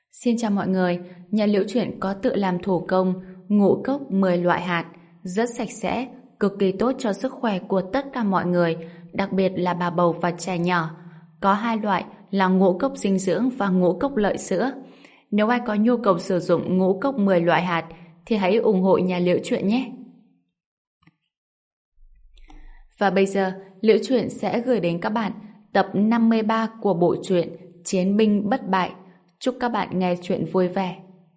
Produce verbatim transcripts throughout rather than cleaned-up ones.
Xin chào mọi người, nhà Liễu Chuyện có tự làm thủ công ngũ cốc mười loại hạt, rất sạch sẽ, cực kỳ tốt cho sức khỏe của tất cả mọi người, đặc biệt là bà bầu và trẻ nhỏ. Có hai loại là ngũ cốc dinh dưỡng và ngũ cốc lợi sữa. Nếu ai có nhu cầu sử dụng ngũ cốc mười loại hạt thì hãy ủng hộ nhà Liễu Chuyện nhé. Và bây giờ, Liễu Chuyện sẽ gửi đến các bạn tập năm mươi ba của bộ truyện Chiến binh bất bại. Chúc các bạn nghe chuyện vui vẻ.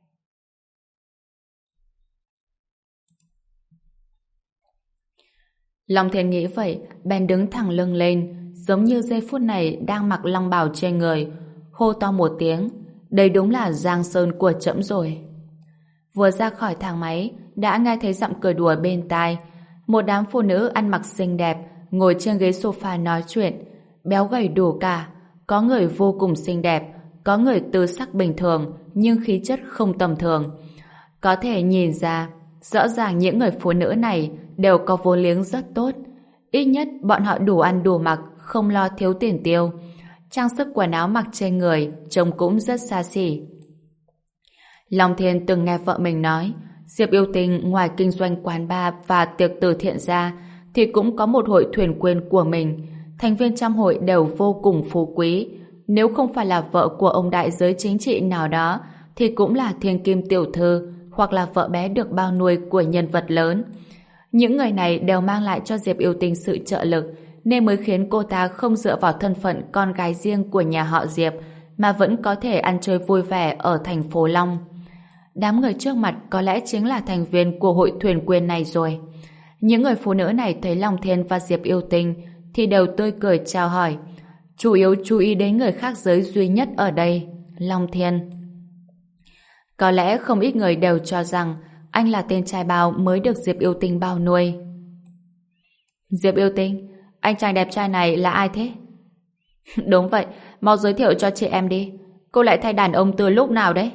Long Thiên nghĩ vậy, bèn đứng thẳng lưng lên, giống như giây phút này đang mặc long bào trên người, hô to một tiếng, đây đúng là Giang Sơn của trẫm rồi. Vừa ra khỏi thang máy, đã nghe thấy giọng cười đùa bên tai. Một đám phụ nữ ăn mặc xinh đẹp, ngồi trên ghế sofa nói chuyện, béo gầy đủ cả, có người vô cùng xinh đẹp, có người tư sắc bình thường nhưng khí chất không tầm thường. Có thể nhìn ra, rõ ràng những người phụ nữ này đều có vốn liếng rất tốt. Ít nhất bọn họ đủ ăn đủ mặc, không lo thiếu tiền tiêu. Trang sức quần áo mặc trên người trông cũng rất xa xỉ. Long Thiên từng nghe vợ mình nói, Diệp Yêu Tinh ngoài kinh doanh quán bar và tiệc từ thiện ra thì cũng có một hội thuyền quyền của mình. Thành viên trong hội đều vô cùng phú quý. Nếu không phải là vợ của ông đại giới chính trị nào đó thì cũng là thiên kim tiểu thư hoặc là vợ bé được bao nuôi của nhân vật lớn. Những người này đều mang lại cho Diệp Yêu Tinh sự trợ lực nên mới khiến cô ta không dựa vào thân phận con gái riêng của nhà họ Diệp mà vẫn có thể ăn chơi vui vẻ ở thành phố Long. Đám người trước mặt có lẽ chính là thành viên của hội thuyền quyền này rồi. Những người phụ nữ này thấy Long Thiên và Diệp Yêu Tinh thì đều tươi cười chào hỏi, chủ yếu chú ý đến người khác giới duy nhất ở đây, Long Thiên. Có lẽ không ít người đều cho rằng anh là tên trai bao mới được Diệp Yêu Tinh bao nuôi. Diệp Yêu Tinh, anh chàng đẹp trai này là ai thế? Đúng vậy, mau giới thiệu cho chị em đi. Cô lại thay đàn ông từ lúc nào đấy?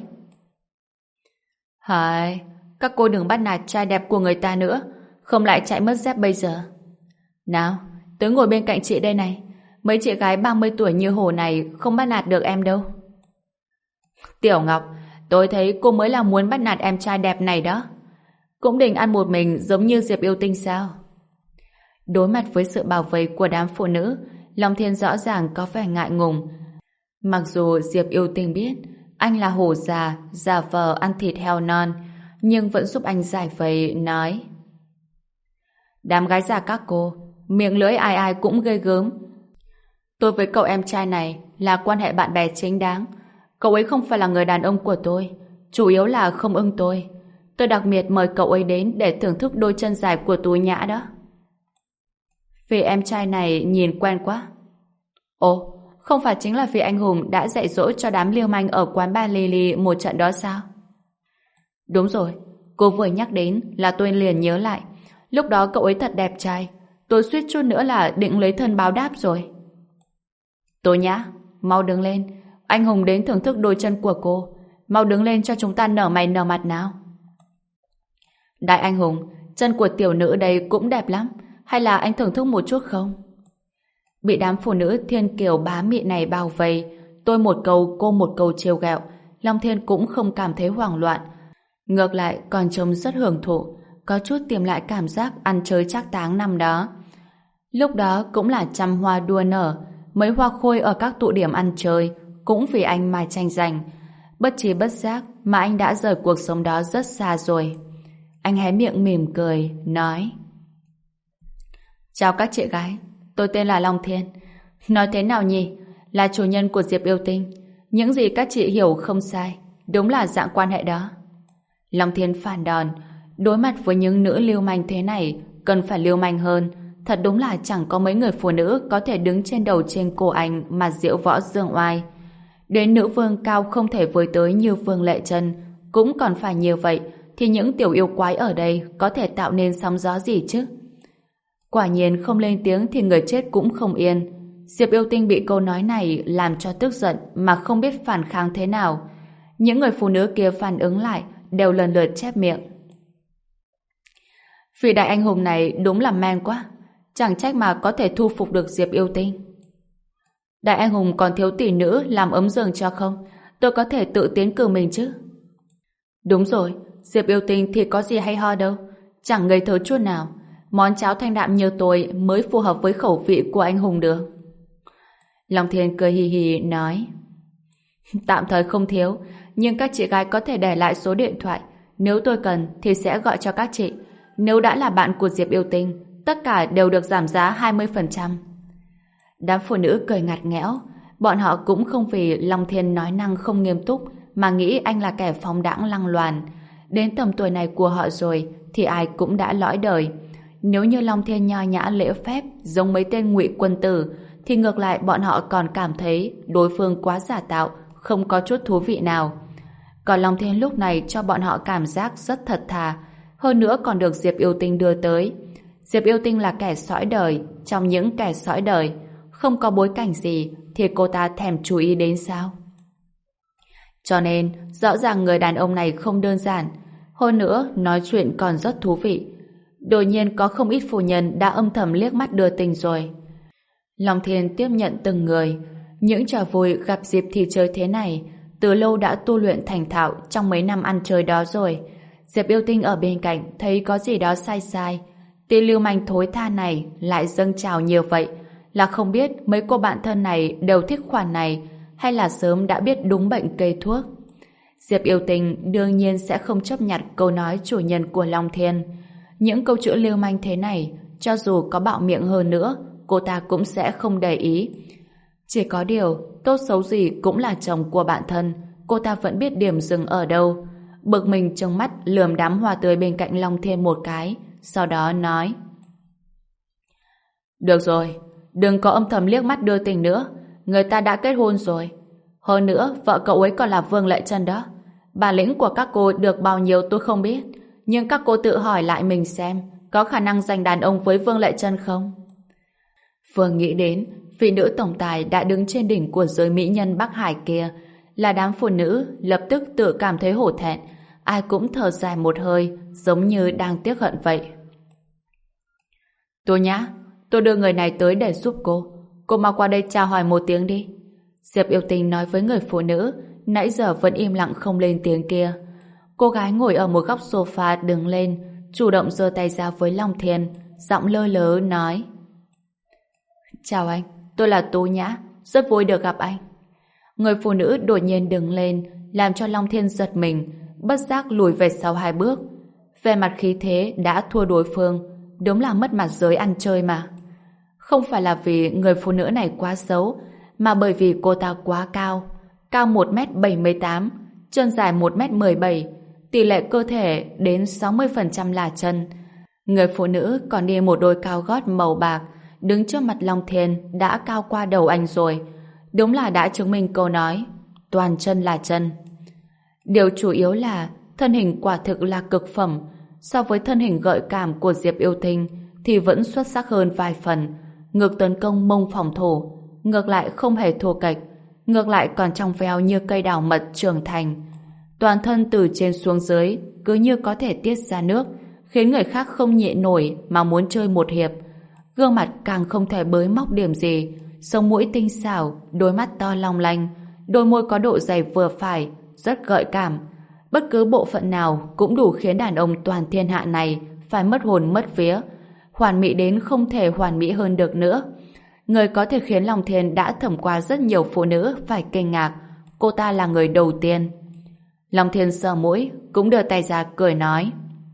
Hời, các cô đừng bắt nạt trai đẹp của người ta nữa, không lại chạy mất dép bây giờ. Nào, tớ ngồi bên cạnh chị đây này. Mấy chị gái ba mươi tuổi như Hồ này không bắt nạt được em đâu. Tiểu Ngọc, tôi thấy cô mới là muốn bắt nạt em trai đẹp này đó. Cũng định ăn một mình giống như Diệp Yêu Tinh sao? Đối mặt với sự bảo vệ của đám phụ nữ, Long Thiên rõ ràng có vẻ ngại ngùng. Mặc dù Diệp Yêu Tinh biết anh là hổ già, giả vờ ăn thịt heo non, nhưng vẫn giúp anh giải vây, nói: đám gái già các cô, miệng lưỡi ai ai cũng ghê gớm. Tôi với cậu em trai này là quan hệ bạn bè chính đáng. Cậu ấy không phải là người đàn ông của tôi, chủ yếu là không ưng tôi. Tôi đặc biệt mời cậu ấy đến để thưởng thức đôi chân dài của Tú Nhã đó. Vì em trai này nhìn quen quá. Ồ, không phải chính là vì anh Hùng đã dạy dỗ cho đám liêu manh ở quán bar Lily một trận đó sao? Đúng rồi, cô vừa nhắc đến là tôi liền nhớ lại. Lúc đó cậu ấy thật đẹp trai, tôi suýt chút nữa là định lấy thân báo đáp rồi. Tú Nhã, mau đứng lên. Anh Hùng đến thưởng thức đôi chân của cô. Mau đứng lên cho chúng ta nở mày nở mặt nào. Đại anh Hùng, chân của tiểu nữ đây cũng đẹp lắm. Hay là anh thưởng thức một chút không? Bị đám phụ nữ thiên kiều bá mị này bao vây, tôi một câu cô một câu trêu ghẹo, Long Thiên cũng không cảm thấy hoảng loạn. Ngược lại còn trông rất hưởng thụ, có chút tìm lại cảm giác ăn chơi trác táng năm đó. Lúc đó cũng là trăm hoa đua nở, mấy hoa khôi ở các tụ điểm ăn chơi cũng vì anh mà tranh giành. Bất trí bất giác mà anh đã rời cuộc sống đó rất xa rồi. Anh hé miệng mỉm cười, nói: chào các chị gái, tôi tên là Long Thiên. Nói thế nào nhỉ? Là chủ nhân của Diệp Yêu Tinh. Những gì các chị hiểu không sai, đúng là dạng quan hệ đó. Long Thiên phản đòn, đối mặt với những nữ lưu manh thế này cần phải lưu manh hơn. Thật đúng là chẳng có mấy người phụ nữ có thể đứng trên đầu trên cổ anh mà diễu võ dương oai. Đến nữ vương cao không thể với tới như Vương Lệ Trân cũng còn phải như vậy, thì những tiểu yêu quái ở đây có thể tạo nên sóng gió gì chứ? Quả nhiên không lên tiếng thì người chết cũng không yên. Diệp Yêu Tinh bị câu nói này làm cho tức giận mà không biết phản kháng thế nào. Những người phụ nữ kia phản ứng lại đều lần lượt chép miệng: vị đại anh hùng này đúng là man quá, chẳng trách mà có thể thu phục được Diệp Yêu Tinh. Đại anh hùng còn thiếu tỷ nữ làm ấm giường cho không? tôi có thể tự tiến cử mình chứ. Đúng rồi, Diệp Yêu Tinh thì có gì hay ho đâu, chẳng ngây thơ chút nào. Món cháo thanh đạm như tôi mới phù hợp với khẩu vị của anh Hùng được. Long Thiên cười hì hì nói: Tạm thời không thiếu, nhưng các chị gái có thể để lại số điện thoại. Nếu tôi cần thì sẽ gọi cho các chị. Nếu đã là bạn của Diệp Yêu Tinh, tất cả đều được giảm giá hai mươi phần trăm. Đám phụ nữ cười ngặt nghẽo. Bọn họ cũng không vì Long Thiên nói năng không nghiêm túc mà nghĩ anh là kẻ phóng đãng lăng loàn. Đến tầm tuổi này của họ rồi thì ai cũng đã lõi đời. Nếu như Long Thiên nho nhã lễ phép giống mấy tên ngụy quân tử thì ngược lại bọn họ còn cảm thấy đối phương quá giả tạo, không có chút thú vị nào. Còn Long Thiên lúc này cho bọn họ cảm giác rất thật thà, hơn nữa còn được Diệp Yêu Tinh đưa tới. Diệp Yêu Tinh là kẻ sõi đời trong những kẻ sõi đời, không có bối cảnh gì thì cô ta thèm chú ý đến sao? Cho nên rõ ràng người đàn ông này không đơn giản, hơn nữa nói chuyện còn rất thú vị. Đột nhiên có không ít phu nhân đã âm thầm liếc mắt đưa tình rồi. Long Thiên tiếp nhận từng người. Những trò vui gặp dịp thì chơi thế này từ lâu đã tu luyện thành thạo trong mấy năm ăn chơi đó rồi. Diệp Yêu Tinh ở bên cạnh thấy có gì đó sai sai. Tên lưu manh thối tha này lại dâng trào nhiều vậy, là không biết mấy cô bạn thân này đều thích khoản này hay là sớm đã biết đúng bệnh kê thuốc. Diệp Yêu Tinh đương nhiên sẽ không chấp nhận câu nói chủ nhân của Long Thiên. Những câu chữ lưu manh thế này, cho dù có bạo miệng hơn nữa, cô ta cũng sẽ không để ý. Chỉ có điều, tốt xấu gì cũng là chồng của bạn thân, cô ta vẫn biết điểm dừng ở đâu. Bực mình trông mắt lườm đám hoa tươi bên cạnh Long Thiên một cái, sau đó nói: Được rồi, đừng có âm thầm liếc mắt đưa tình nữa, người ta đã kết hôn rồi. Hơn nữa, vợ cậu ấy còn là Vương Lệ Trân đó. Bản lĩnh của các cô được bao nhiêu tôi không biết, nhưng các cô tự hỏi lại mình xem, có khả năng giành đàn ông với Vương Lệ Trân không? Vừa nghĩ đến, vị nữ tổng tài đã đứng trên đỉnh của giới mỹ nhân Bắc Hải kia, là đám phụ nữ lập tức tự cảm thấy hổ thẹn, ai cũng thở dài một hơi, giống như đang tiếc hận vậy. Tô Nhã, tôi đưa người này tới để giúp cô. Cô mau qua đây chào hỏi một tiếng đi. Diệp Yêu Tinh nói với người phụ nữ, nãy giờ vẫn im lặng không lên tiếng kia. Cô gái ngồi ở một góc sofa đứng lên, chủ động giơ tay ra với Long Thiên, giọng lơ lớ nói: Chào anh, tôi là Tô Nhã, rất vui được gặp anh. Người phụ nữ đột nhiên đứng lên, làm cho Long Thiên giật mình, bất giác lùi về sau hai bước. Về mặt khí thế đã thua đối phương, đúng là mất mặt giới ăn chơi mà. Không phải là vì người phụ nữ này quá xấu, mà bởi vì cô ta quá cao, cao một mét bảy mươi tám, chân dài một mét mười bảy, tỷ lệ cơ thể đến sáu mươi phần trăm là chân. Người phụ nữ còn đi một đôi cao gót màu bạc, đứng trước mặt Long Thiên đã cao qua đầu anh rồi. Đúng là đã chứng minh câu nói toàn chân là chân. Điều chủ yếu là thân hình quả thực là cực phẩm. So với thân hình gợi cảm của Diệp Yêu Tinh thì vẫn xuất sắc hơn vài phần. Ngực tấn công, mông phòng thủ, ngược lại không hề thua kệch, ngược lại còn trong veo như cây đào mật trưởng thành. Toàn thân từ trên xuống dưới cứ như có thể tiết ra nước, khiến người khác không nhịn nổi mà muốn chơi một hiệp. Gương mặt càng không thể bới móc điểm gì, sống mũi tinh xảo, đôi mắt to long lanh, đôi môi có độ dày vừa phải, rất gợi cảm. Bất cứ bộ phận nào cũng đủ khiến đàn ông toàn thiên hạ này phải mất hồn mất vía. Hoàn mỹ đến không thể hoàn mỹ hơn được nữa. Người có thể khiến Long Thiên đã thẩm qua rất nhiều phụ nữ phải kinh ngạc. Cô ta là người đầu tiên. Long Thiên sờ mũi, cũng đưa tay ra cười nói: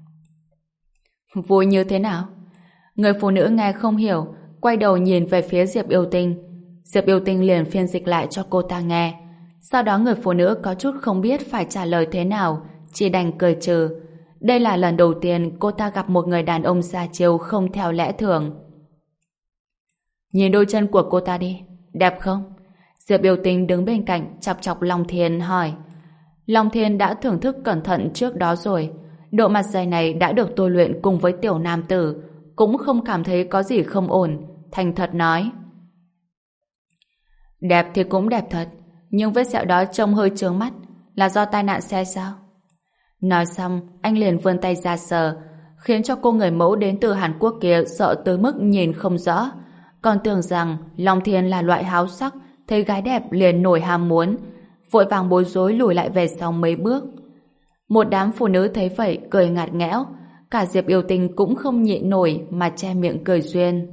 Vui như thế nào? Người phụ nữ nghe không hiểu, quay đầu nhìn về phía Diệp Yêu Tinh. Diệp Yêu Tinh liền phiên dịch lại cho cô ta nghe. Sau đó người phụ nữ có chút không biết phải trả lời thế nào, chỉ đành cười trừ. Đây là lần đầu tiên cô ta gặp một người đàn ông ra chiêu không theo lẽ thường. Nhìn đôi chân của cô ta đi, đẹp không? Diệp Yêu Tinh đứng bên cạnh chọc chọc Long Thiên hỏi. Long Thiên đã thưởng thức cẩn thận trước đó rồi. Độ mặt dày này đã được tôi luyện cùng với tiểu nam tử, cũng không cảm thấy có gì không ổn, thành thật nói: Đẹp thì cũng đẹp thật, nhưng vết sẹo đó trông hơi chướng mắt, là do tai nạn xe sao? Nói xong, anh liền vươn tay ra sờ, khiến cho cô người mẫu đến từ Hàn Quốc kia sợ tới mức nhìn không rõ, còn tưởng rằng Long Thiên là loại háo sắc, thấy gái đẹp liền nổi ham muốn. vội vàng bối rối lùi lại về sau mấy bước. Một đám phụ nữ thấy vậy cười ngặt nghẽo, cả Diệp Yêu Tinh cũng không nhịn nổi mà che miệng cười duyên.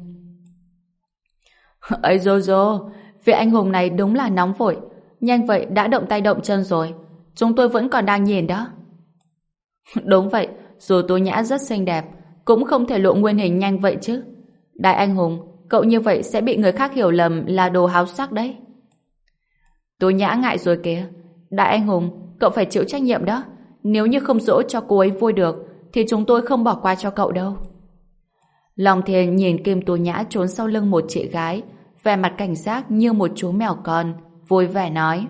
Ấy dô dô, vị anh hùng này đúng là nóng vội, nhanh vậy đã động tay động chân rồi, chúng tôi vẫn còn đang nhìn đó. Đúng vậy, dù Tố Nhã rất xinh đẹp, cũng không thể lộ nguyên hình nhanh vậy chứ. Đại anh hùng, cậu như vậy sẽ bị người khác hiểu lầm là đồ háo sắc đấy. Tố Nhã ngại rồi kìa. Đại anh hùng, cậu phải chịu trách nhiệm đó. Nếu như không dỗ cho cô ấy vui được, thì chúng tôi không bỏ qua cho cậu đâu. Long Thiên nhìn Kim Tố Nhã trốn sau lưng một chị gái, vẻ mặt cảnh giác như một chú mèo con, vui vẻ nói.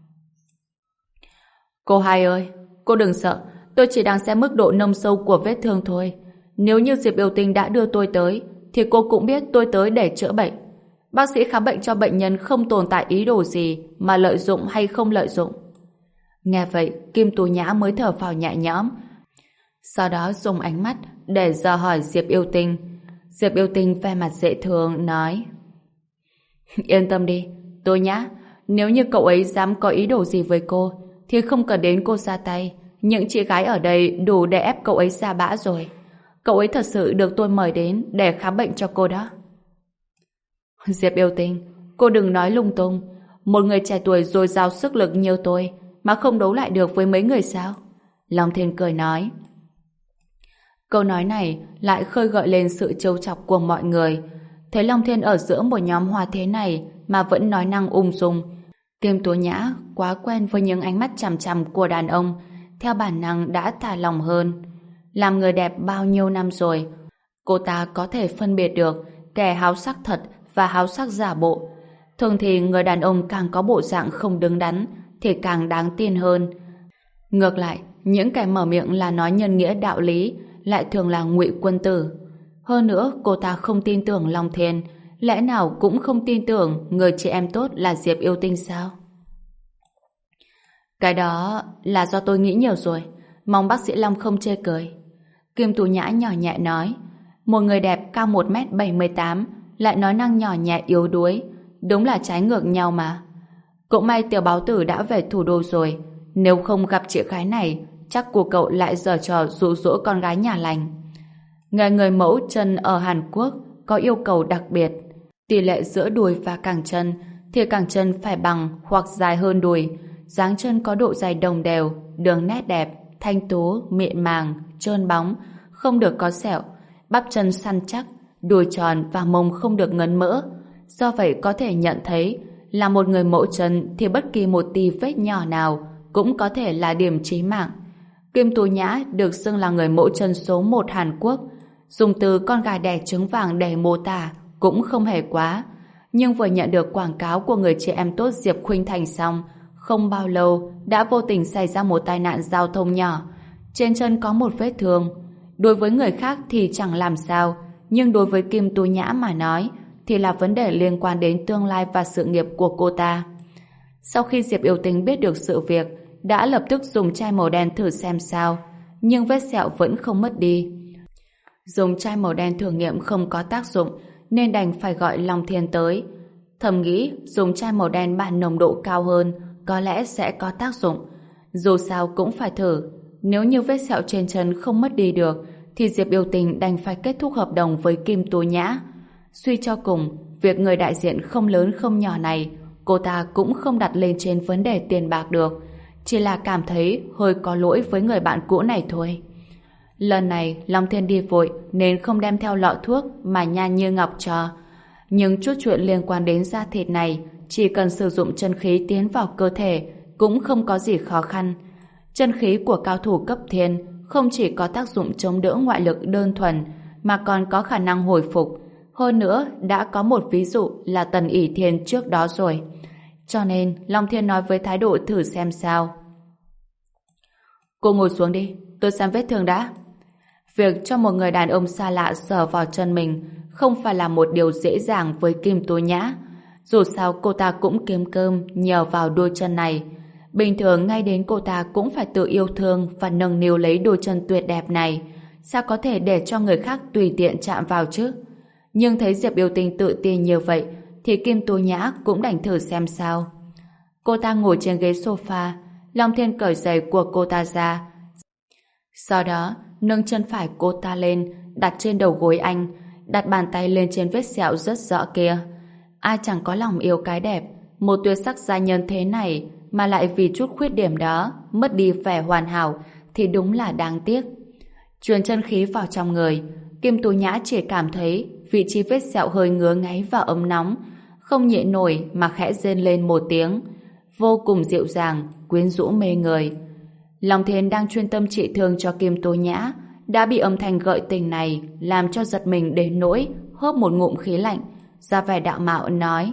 Cô hai ơi, cô đừng sợ, tôi chỉ đang xem mức độ nông sâu của vết thương thôi. Nếu như Diệp Yêu Tinh đã đưa tôi tới, thì cô cũng biết tôi tới để chữa bệnh. Bác sĩ khám bệnh cho bệnh nhân không tồn tại ý đồ gì mà lợi dụng hay không lợi dụng. Nghe vậy, Kim Tố Nhã mới thở phào nhẹ nhõm. Sau đó dùng ánh mắt để dò hỏi Diệp Yêu Tinh. Diệp Yêu Tinh vẻ mặt dễ thương nói: Yên tâm đi, Tố Nhã, nếu như cậu ấy dám có ý đồ gì với cô, thì không cần đến cô ra tay. Những chị gái ở đây đủ để ép cậu ấy sa bã rồi. Cậu ấy thật sự được tôi mời đến để khám bệnh cho cô đó. Diệp Yêu Tinh, cô đừng nói lung tung. Một người trẻ tuổi dồi dào sức lực như tôi mà không đấu lại được với mấy người sao? Long Thiên cười nói. Câu nói này lại khơi gợi lên sự trêu chọc của mọi người. Thấy Long Thiên ở giữa một nhóm hoa thế này mà vẫn nói năng ung dung, Kim Tố Nhã quá quen với những ánh mắt chằm chằm của đàn ông, theo bản năng đã thả lòng hơn. Làm người đẹp bao nhiêu năm rồi, cô ta có thể phân biệt được kẻ háo sắc thật và háo sắc giả bộ. Thường thì người đàn ông càng có bộ dạng không đứng đắn thì càng đáng tin hơn. Ngược lại, những kẻ mở miệng là nói nhân nghĩa đạo lý lại thường là ngụy quân tử. Hơn nữa, cô ta không tin tưởng Long Thiên, lẽ nào cũng không tin tưởng người chị em tốt là Diệp Yêu Tinh sao? Cái đó là do tôi nghĩ nhiều rồi, mong bác sĩ Long không chê cười. Kim Tố Nhã nhỏ nhẹ nói. Một người đẹp cao một mét bảy mươi tám lại nói năng nhỏ nhẹ yếu đuối, đúng là trái ngược nhau mà. Cũng may Tiểu Báo Tử đã về thủ đô rồi, nếu không gặp chị gái này, chắc của cậu lại giở trò dụ dỗ con gái nhà lành. Nghề người mẫu chân ở Hàn Quốc có yêu cầu đặc biệt. Tỷ lệ giữa đùi và cẳng chân thì cẳng chân phải bằng hoặc dài hơn đùi, dáng chân có độ dày đồng đều, đường nét đẹp, thanh tú, mịn màng, trơn bóng, không được có sẹo, bắp chân săn chắc, đùi tròn và mông không được ngấn mỡ. Do vậy có thể nhận thấy là một người mẫu chân thì bất kỳ một tì vết nhỏ nào cũng có thể là điểm chí mạng. Kim Tố Nhã được xưng là người mẫu chân số một Hàn Quốc. Dùng từ con gà đẻ trứng vàng để mô tả cũng không hề quá. Nhưng vừa nhận được quảng cáo của người chị em tốt Diệp Khuynh Thành xong, không bao lâu đã vô tình xảy ra một tai nạn giao thông nhỏ. Trên chân có một vết thương. Đối với người khác thì chẳng làm sao, nhưng đối với Kim Tố Nhã mà nói thì là vấn đề liên quan đến tương lai và sự nghiệp của cô ta. Sau khi Diệp Yêu Tinh biết được sự việc, đã lập tức dùng chai màu đen thử xem sao, nhưng vết sẹo vẫn không mất đi. Dùng chai màu đen thử nghiệm không có tác dụng, nên đành phải gọi Long Thiên tới. Thầm nghĩ dùng chai màu đen bản nồng độ cao hơn có lẽ sẽ có tác dụng. Dù sao cũng phải thử. Nếu như vết sẹo trên chân không mất đi được, thì Diệp Yêu Tinh đành phải kết thúc hợp đồng với Kim Tố Nhã. Suy cho cùng, việc người đại diện không lớn không nhỏ này, cô ta cũng không đặt lên trên vấn đề tiền bạc được, chỉ là cảm thấy hơi có lỗi với người bạn cũ này thôi. Lần này Long Thiên đi vội nên không đem theo lọ thuốc mà Nhan Như Ngọc cho. Nhưng chút chuyện liên quan đến da thịt này, chỉ cần sử dụng chân khí tiến vào cơ thể cũng không có gì khó khăn. Chân khí của cao thủ cấp thiên không chỉ có tác dụng chống đỡ ngoại lực đơn thuần mà còn có khả năng hồi phục. Hơn nữa đã có một ví dụ là Tần ỷ Thiên trước đó rồi. Cho nên Long Thiên nói với thái độ thử xem sao. Cô ngồi xuống đi, tôi xem vết thương đã. Việc cho một người đàn ông xa lạ sờ vào chân mình không phải là một điều dễ dàng với Kim Tố Nhã. Dù sao cô ta cũng kiếm cơm nhờ vào đôi chân này. Bình thường ngay đến cô ta cũng phải tự yêu thương và nâng niu lấy đôi chân tuyệt đẹp này. Sao có thể để cho người khác tùy tiện chạm vào chứ? Nhưng thấy Diệp Yêu Tinh tự tin như vậy thì Kim Tố Nhã cũng đành thử xem sao. Cô ta ngồi trên ghế sofa, Long Thiên cởi giày của cô ta ra. Sau đó, nâng chân phải cô ta lên, đặt trên đầu gối anh, đặt bàn tay lên trên vết sẹo rất rõ kia. Ai chẳng có lòng yêu cái đẹp, một tuyệt sắc gia nhân thế này mà lại vì chút khuyết điểm đó mất đi vẻ hoàn hảo thì đúng là đáng tiếc. Truyền chân khí vào trong người, Kim Tú Nhã chỉ cảm thấy vị trí vết sẹo hơi ngứa ngáy và ấm nóng, không nhịn nổi mà khẽ rên lên một tiếng, vô cùng dịu dàng, quyến rũ mê người. Long Thiên đang chuyên tâm trị thương cho Kim Tú Nhã, đã bị âm thanh gợi tình này làm cho giật mình đến nỗi hớp một ngụm khí lạnh, ra vẻ đạo mạo nói: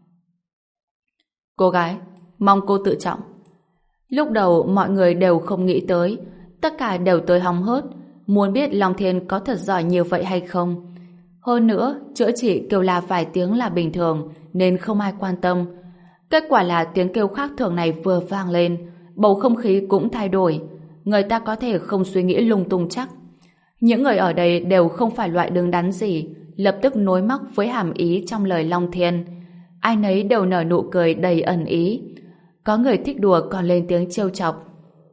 Cô gái, mong cô tự trọng. Lúc đầu mọi người đều không nghĩ tới, tất cả đều tới hóng hớt, muốn biết Long Thiên có thật giỏi như vậy hay không. Hơn nữa, chữa trị kêu la vài tiếng là bình thường, nên không ai quan tâm. Kết quả là tiếng kêu khác thường này vừa vang lên, bầu không khí cũng thay đổi. Người ta có thể không suy nghĩ lung tung chắc. Những người ở đây đều không phải loại đứng đắn gì, lập tức nối móc với hàm ý trong lời Long Thiên. Ai nấy đều nở nụ cười đầy ẩn ý. Có người thích đùa còn lên tiếng trêu chọc.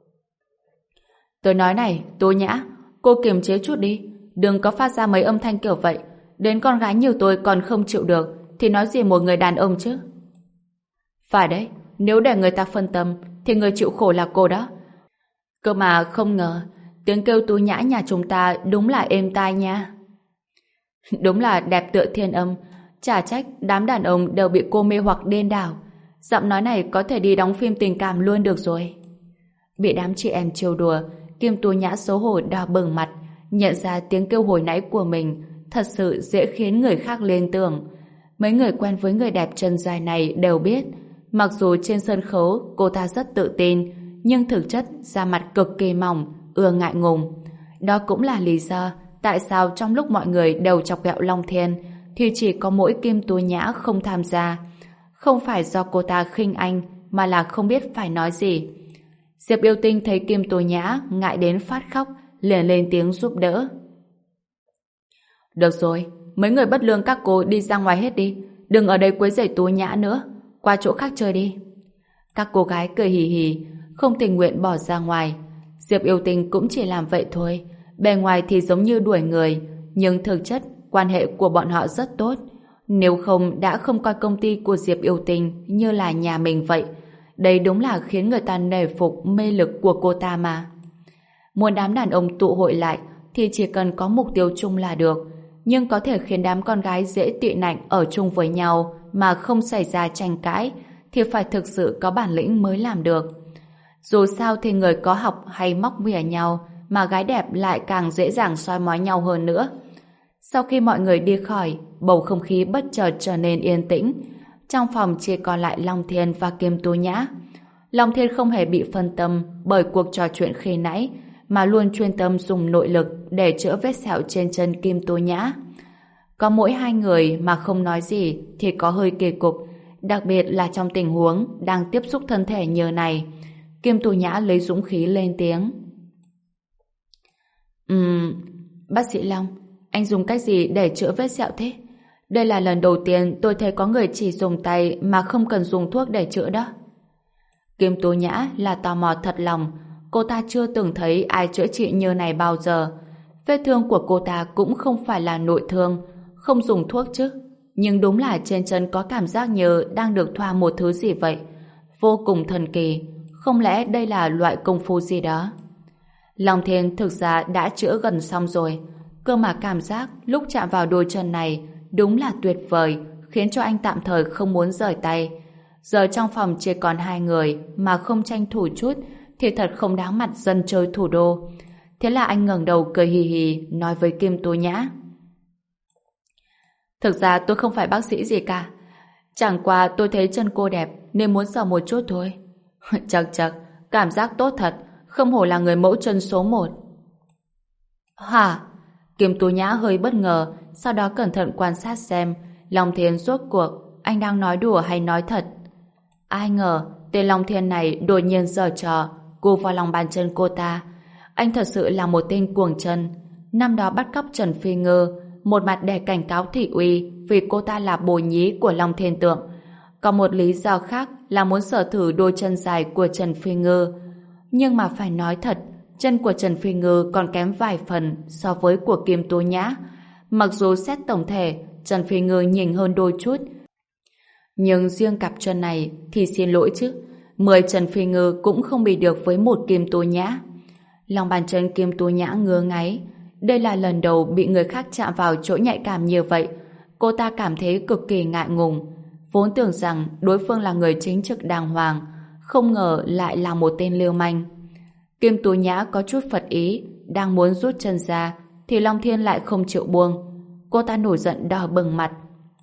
Tôi nói này, Tú Nhã, cô kiềm chế chút đi, đừng có phát ra mấy âm thanh kiểu vậy. Đến con gái như tôi còn không chịu được, thì nói gì một người đàn ông chứ? Phải đấy, nếu để người ta phân tâm, thì người chịu khổ là cô đó. Cơ mà không ngờ, tiếng kêu Tú Nhã nhà chúng ta đúng là êm tai nha. Đúng là đẹp tựa thiên âm, chả trách đám đàn ông đều bị cô mê hoặc điên đảo. Giọng nói này có thể đi đóng phim tình cảm luôn được rồi. Bị đám chị em trêu đùa, Kim Tú Nhã xấu hổ đỏ bừng mặt, nhận ra tiếng kêu hồi nãy của mình thật sự dễ khiến người khác liên tưởng. Mấy người quen với người đẹp chân dài này đều biết, mặc dù trên sân khấu cô ta rất tự tin, nhưng thực chất da mặt cực kỳ mỏng, ưa ngại ngùng. Đó cũng là lý do tại sao trong lúc mọi người đều chọc ghẹo Long Thiên thì chỉ có mỗi Kim Tú Nhã không tham gia. Không phải do cô ta khinh anh, mà là không biết phải nói gì. Diệp Yêu Tinh thấy Kim Tú Nhã ngại đến phát khóc, liền lên tiếng giúp đỡ. Được rồi, mấy người bất lương các cô đi ra ngoài hết đi, đừng ở đây quấy rầy Tú Nhã nữa, qua chỗ khác chơi đi. Các cô gái cười hì hì, không tình nguyện bỏ ra ngoài. Diệp Yêu Tinh cũng chỉ làm vậy thôi, bề ngoài thì giống như đuổi người, nhưng thực chất quan hệ của bọn họ rất tốt. Nếu không đã không coi công ty của Diệp Yêu Tinh như là nhà mình vậy. Đây đúng là khiến người ta nể phục mê lực của cô ta mà. Muốn đám đàn ông tụ hội lại thì chỉ cần có mục tiêu chung là được, nhưng có thể khiến đám con gái dễ tị nạnh ở chung với nhau mà không xảy ra tranh cãi thì phải thực sự có bản lĩnh mới làm được. Dù sao thì người có học hay móc mỉa nhau, mà gái đẹp lại càng dễ dàng soi mói nhau hơn nữa. Sau khi mọi người đi khỏi, bầu không khí bất chợt trở nên yên tĩnh. Trong phòng chỉ còn lại Long Thiên và Kim Tú Nhã. Long Thiên không hề bị phân tâm bởi cuộc trò chuyện khi nãy, mà luôn chuyên tâm dùng nội lực để chữa vết sẹo trên chân Kim Tú Nhã. Có mỗi hai người mà không nói gì thì có hơi kỳ cục, đặc biệt là trong tình huống đang tiếp xúc thân thể như này. Kim Tú Nhã lấy dũng khí lên tiếng. Ừm, bác sĩ Long, anh dùng cách gì để chữa vết sẹo thế? Đây là lần đầu tiên tôi thấy có người chỉ dùng tay mà không cần dùng thuốc để chữa đó. Kim Tú Nhã là tò mò thật lòng, cô ta chưa từng thấy ai chữa trị như này bao giờ. Vết thương của cô ta cũng không phải là nội thương, không dùng thuốc chứ. Nhưng đúng là trên chân có cảm giác như đang được thoa một thứ gì vậy. Vô cùng thần kỳ, không lẽ đây là loại công phu gì đó? Long Thiên thực ra đã chữa gần xong rồi, cơ mà cảm giác lúc chạm vào đôi chân này đúng là tuyệt vời, khiến cho anh tạm thời không muốn rời tay. Giờ trong phòng chỉ còn hai người mà không tranh thủ chút thì thật không đáng mặt dân chơi thủ đô. Thế là anh ngẩng đầu cười hì hì nói với Kim Tú Nhã. Thực ra tôi không phải bác sĩ gì cả, chẳng qua tôi thấy chân cô đẹp nên muốn sờ một chút thôi. Chật chật, cảm giác tốt thật, không hổ là người mẫu chân số một. Hả? Kim Tú Nhã hơi bất ngờ, sau đó cẩn thận quan sát xem Long Thiên rốt cuộc anh đang nói đùa hay nói thật. Ai ngờ tên Long Thiên này đột nhiên giở trò cù vào lòng bàn chân cô ta. Anh thật sự là một tên cuồng chân. Năm đó bắt cóc Trần Phi Ngư, một mặt để cảnh cáo thị uy vì cô ta là bồ nhí của Long Thiên Tượng. Còn một lý do khác là muốn sở thử đôi chân dài của Trần Phi Ngư. Nhưng mà phải nói thật, chân của Trần Phi Ngư còn kém vài phần so với của Kim Tố Nhã. Mặc dù xét tổng thể, Trần Phi Ngư nhỉnh hơn đôi chút. Nhưng riêng cặp chân này thì xin lỗi chứ. Mười Trần Phi Ngư cũng không bị được với một Kim Tố Nhã. Lòng bàn chân Kim Tố Nhã ngứa ngáy. Đây là lần đầu bị người khác chạm vào chỗ nhạy cảm như vậy. Cô ta cảm thấy cực kỳ ngại ngùng. Vốn tưởng rằng đối phương là người chính trực đàng hoàng, không ngờ lại là một tên lưu manh. Kim Tố Nhã có chút phật ý, đang muốn rút chân ra, thì Long Thiên lại không chịu buông. Cô ta nổi giận đỏ bừng mặt.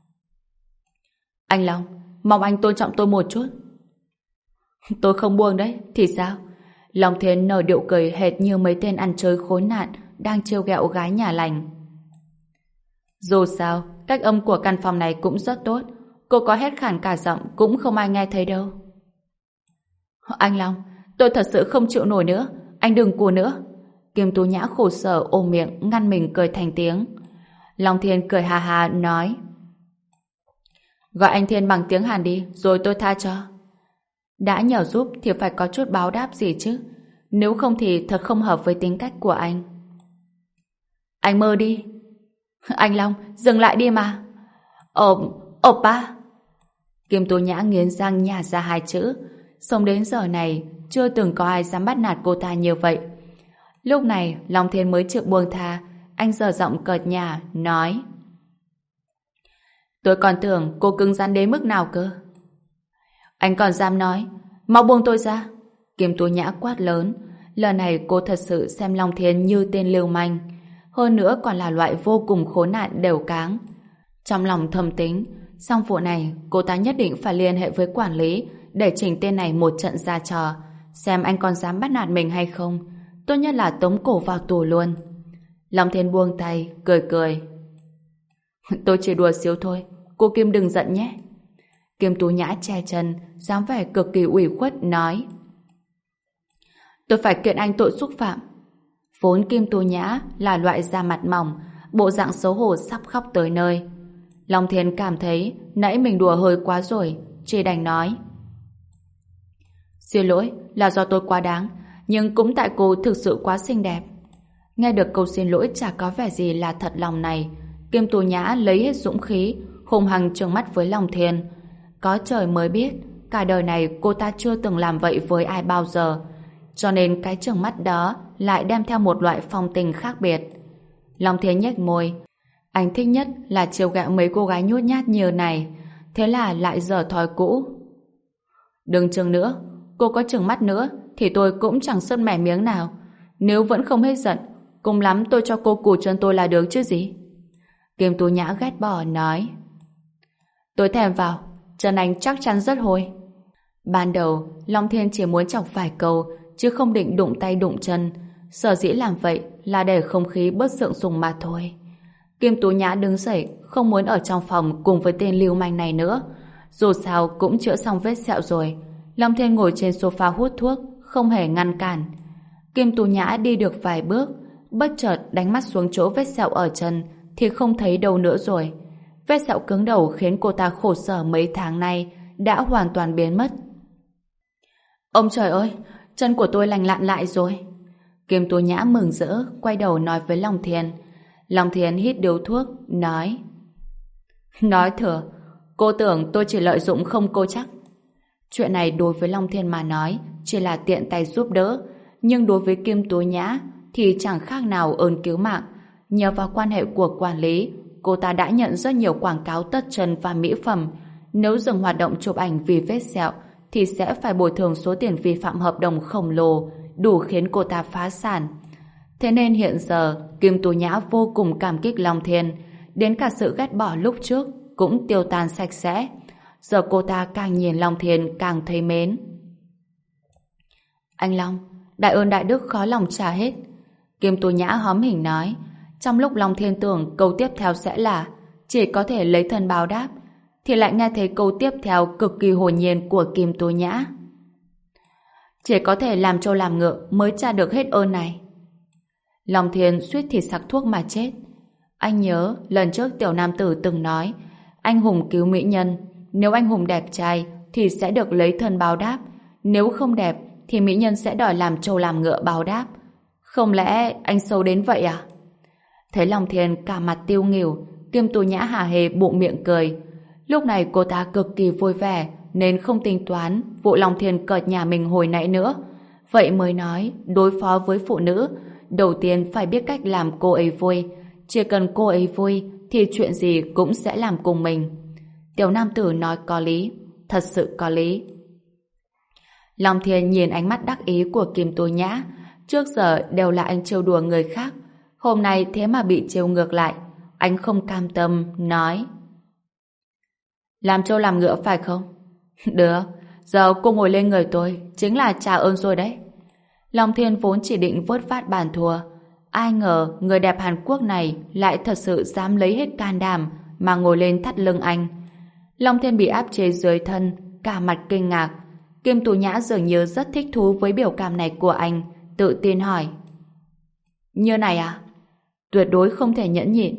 Anh Long, mong anh tôn trọng tôi một chút. Tôi không buông đấy, thì sao? Long Thiên nở điệu cười hệt như mấy tên ăn chơi khốn nạn đang trêu ghẹo gái nhà lành. Dù sao, cách âm của căn phòng này cũng rất tốt. Cô có hét khản cả giọng cũng không ai nghe thấy đâu. Anh Long, tôi thật sự không chịu nổi nữa. Anh đừng cù nữa. Kim Tố Nhã khổ sở ôm miệng ngăn mình cười thành tiếng. Long Thiên cười hà hà nói: Gọi anh Thiên bằng tiếng Hàn đi, rồi tôi tha cho. Đã nhờ giúp thì phải có chút báo đáp gì chứ. Nếu không thì thật không hợp với tính cách của anh. Anh mơ đi. Anh Long, dừng lại đi mà. Ồ, oppa. Kim Tố Nhã nghiến răng nhả ra hai chữ. Sống đến giờ này, chưa từng có ai dám bắt nạt cô ta như vậy. Lúc này, Long Thiên mới chịu buông tha. Anh giở giọng cợt nhả, nói: Tôi còn tưởng cô cứng rắn đến mức nào cơ. Anh còn dám nói, mau buông tôi ra. Kim Tố Nhã quát lớn. Lần này cô thật sự xem Long Thiên như tên lưu manh. Hơn nữa còn là loại vô cùng khốn nạn đều cáng. Trong lòng thầm tính, xong vụ này cô ta nhất định phải liên hệ với quản lý để chỉnh tên này một trận ra trò, xem anh còn dám bắt nạt mình hay không. Tốt nhất là tống cổ vào tù luôn. Long Thiên buông tay, cười cười. Tôi chỉ đùa xíu thôi, cô Kim đừng giận nhé. Kim Tố Nhã che chân, dáng vẻ cực kỳ ủy khuất nói: Tôi phải kiện anh tội xúc phạm. Vốn Kim Tố Nhã là loại da mặt mỏng, bộ dạng xấu hổ sắp khóc tới nơi. Long Thiên cảm thấy nãy mình đùa hơi quá rồi, chỉ đành nói: Xin lỗi, là do tôi quá đáng, nhưng cũng tại cô thực sự quá xinh đẹp. Nghe được câu xin lỗi chả có vẻ gì là thật lòng này, Kim Tố Nhã lấy hết dũng khí, hung hăng trừng mắt với Long Thiên. Có trời mới biết, cả đời này cô ta chưa từng làm vậy với ai bao giờ, cho nên cái trừng mắt đó lại đem theo một loại phong tình khác biệt. Long Thiên nhếch môi. Anh thích nhất là trêu ghẹo mấy cô gái nhút nhát như này, thế là lại dở thói cũ. Đừng chừng nữa, cô có trừng mắt nữa thì tôi cũng chẳng sứt mẻ miếng nào. Nếu vẫn không hết giận, cùng lắm tôi cho cô cù chân tôi là được chứ gì. Kim Tố Nhã ghét bỏ nói: Tôi thèm vào, chân anh chắc chắn rất hôi. Ban đầu Long Thiên chỉ muốn chọc vài câu chứ không định đụng tay đụng chân, sở dĩ làm vậy là để không khí bớt sượng sùng mà thôi. Kim Tố Nhã đứng dậy, không muốn ở trong phòng cùng với tên lưu manh này nữa. Dù sao cũng chữa xong vết sẹo rồi. Long Thiên ngồi trên sofa hút thuốc, không hề ngăn cản. Kim Tố Nhã đi được vài bước, bất chợt đánh mắt xuống chỗ vết sẹo ở chân thì không thấy đâu nữa rồi. Vết sẹo cứng đầu khiến cô ta khổ sở mấy tháng nay đã hoàn toàn biến mất. Ông trời ơi, chân của tôi lành lặn lại rồi. Kim Tố Nhã mừng rỡ quay đầu nói với Long Thiên. Long Thiên hít điếu thuốc, nói: Nói thừa, cô tưởng tôi chỉ lợi dụng không cô chắc. Chuyện này đối với Long Thiên mà nói chỉ là tiện tay giúp đỡ, nhưng đối với Kim Tố Nhã thì chẳng khác nào ơn cứu mạng. Nhờ vào quan hệ của quản lý, cô ta đã nhận rất nhiều quảng cáo tất chân và mỹ phẩm. Nếu dừng hoạt động chụp ảnh vì vết sẹo thì sẽ phải bồi thường số tiền vi phạm hợp đồng khổng lồ, đủ khiến cô ta phá sản. Thế nên hiện giờ Kim Tố Nhã vô cùng cảm kích Long Thiên, đến cả sự ghét bỏ lúc trước cũng tiêu tan sạch sẽ. Giờ cô ta càng nhìn Long Thiên càng thấy mến. Anh Long, đại ơn đại đức khó lòng trả hết. Kim Tố Nhã hóm hỉnh nói, trong lúc Long Thiên tưởng câu tiếp theo sẽ là chỉ có thể lấy thân báo đáp, thì lại nghe thấy câu tiếp theo cực kỳ hồn nhiên của Kim Tố Nhã: chỉ có thể làm trâu làm ngựa mới trả được hết ơn này. Long Thiên suýt thì sặc thuốc mà chết. Anh nhớ lần trước tiểu nam tử từng nói anh hùng cứu mỹ nhân, nếu anh hùng đẹp trai thì sẽ được lấy thân báo đáp, nếu không đẹp thì mỹ nhân sẽ đòi làm trâu làm ngựa báo đáp. Không lẽ anh xấu đến vậy à? Thấy Long Thiên cả mặt tiêu nghỉu, Kim Tú Nhã hả hê bụng miệng cười. Lúc này cô ta cực kỳ vui vẻ nên không tính toán vụ Long Thiên cợt nhà mình hồi nãy nữa. Vậy mới nói đối phó với phụ nữ đầu tiên phải biết cách làm cô ấy vui. Chỉ cần cô ấy vui thì chuyện gì cũng sẽ làm cùng mình. Tiểu nam tử nói có lý, thật sự có lý. Long Thiên nhìn ánh mắt đắc ý của Kim Tú Nhã. Trước giờ đều là anh trêu đùa người khác, hôm nay thế mà bị trêu ngược lại. Anh không cam tâm, nói: làm trâu làm ngựa phải không? Được, giờ cô ngồi lên người tôi, chính là trả ơn rồi đấy. Long Thiên vốn chỉ định vớt vát bàn thua, ai ngờ người đẹp Hàn Quốc này lại thật sự dám lấy hết can đảm mà ngồi lên thắt lưng anh. Long Thiên bị áp chế dưới thân, cả mặt kinh ngạc. Kim Tú Nhã dường như rất thích thú với biểu cảm này của anh, tự tin hỏi: như này à? Tuyệt đối không thể nhẫn nhịn.